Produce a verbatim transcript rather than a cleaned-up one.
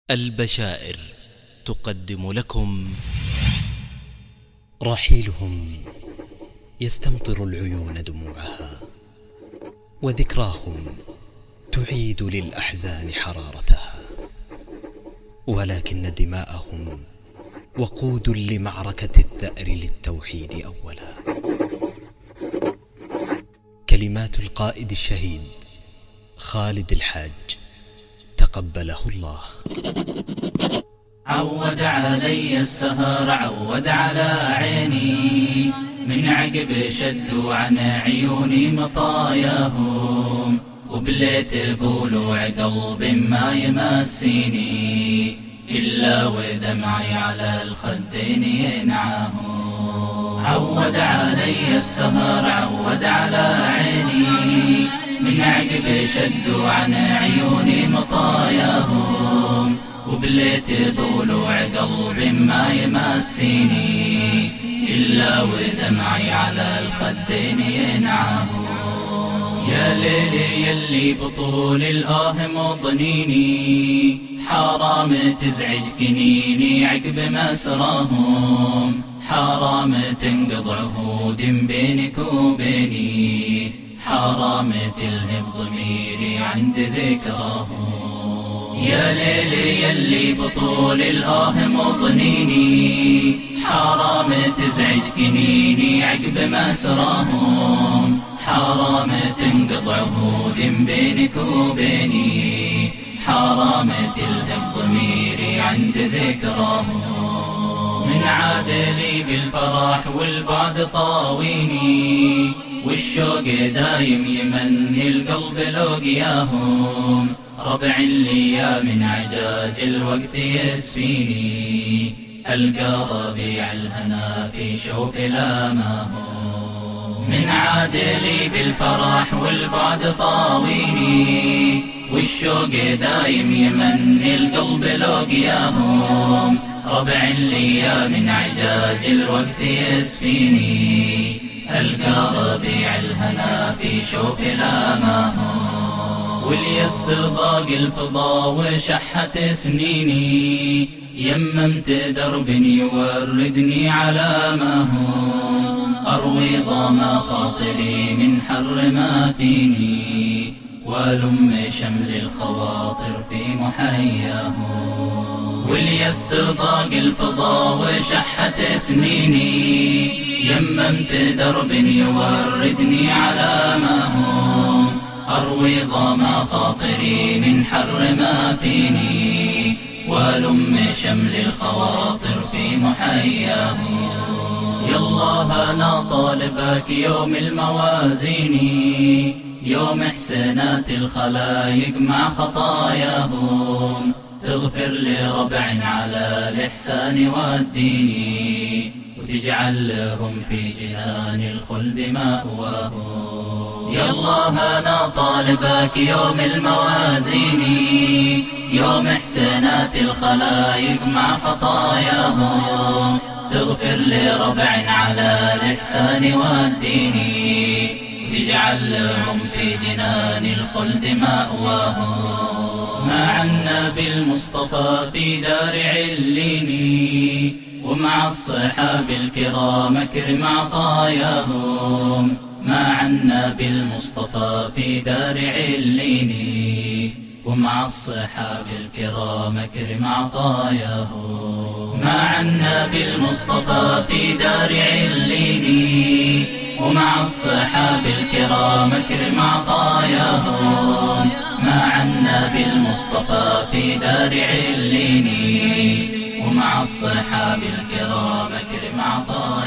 البشائر تقدم لكم رحيلهم يستمطر العيون دموعها، وذكراهم تعيد للأحزان حرارتها، ولكن دماءهم وقود لمعركة الثأر للتوحيد أولا. كلمات القائد الشهيد خالد الحاج تقبله الله. عود علي السهر، عود على عيني، من عقب شدوا عن عيوني مطاياهم، وبليت بولوع قلب ما يمسيني إلا ودمعي على الخدين ينعاهم. عود علي السهر، عود على عيني، من عقب شدوا عن عيوني مطاياهم، وبليت بولوع قلب ما يمسيني إلا ودمعي على الخدين ينعاهم. يا ليلي يلي بطول الآه مضنيني، حرام تزعج كنيني عقب مسراهم، حرام تنقض عهود بينك وبيني، حرام تلهب ضميري عند ذكراهم. يا ليلي يلي بطول الآه مضنيني، حرام تزعج كنيني عقب مسراهم، حرام تنقض عهود بينك وبيني، حرام تلهب ضميري عند ذكراهم. من عادلي بالفرح والبعد طاويني، والشوق دايم يمني القلب لقياهم، ربع لي من عجاج الوقت يسفيني، ألقى ربيع الهنا في شوف لاماهم. من عادلي بالفرح والبعد طاويني، والشوق دايم يمني القلب لقياهم، ربع لي من عجاج الوقت يسفيني، ألقى ربيع الهنا في شوف لاماهم. واليأس ضاق الفضا وشحت سنيني، يممت درب يوردني على ما هم، أروي ضما خاطري من حر ما فيني، ولم شمل الخواطر في محياهم. واليأس ضاق الفضا وشحت سنيني، يممت درب يوردني على ما هم، أروي ضما خاطري من حر ما فيني، ولم شمل الخواطر في محياهم. يالله أنا طالبك يوم الموازين، يوم إحسانات الخلايق مع خطاياهم، تغفر لربع على الإحسان والدين، وتجعل لهم في جنان الخلد مأواهم. يا الله أنا طالبك يوم الموازين، يوم إحسانات الخلايق مع خطاياهم، تغفر لربع على الإحسان والدين، وتجعل لهم في جنان الخلد مأواهم. مع النبي المصطفى في دار عليني، ومع الصحاب الكرام اكرم عطاياهم، مع النبي المصطفى في دار عليني، ومع الصحاب الكرام اكرم عطاياهم. مع النبي المصطفى في دار عليني، ومع الصحاب الكرام اكرم عطاياهم، مع النبي المصطفى في دار عليني، ومع الصحاب الكرام اكرم عطاياهم.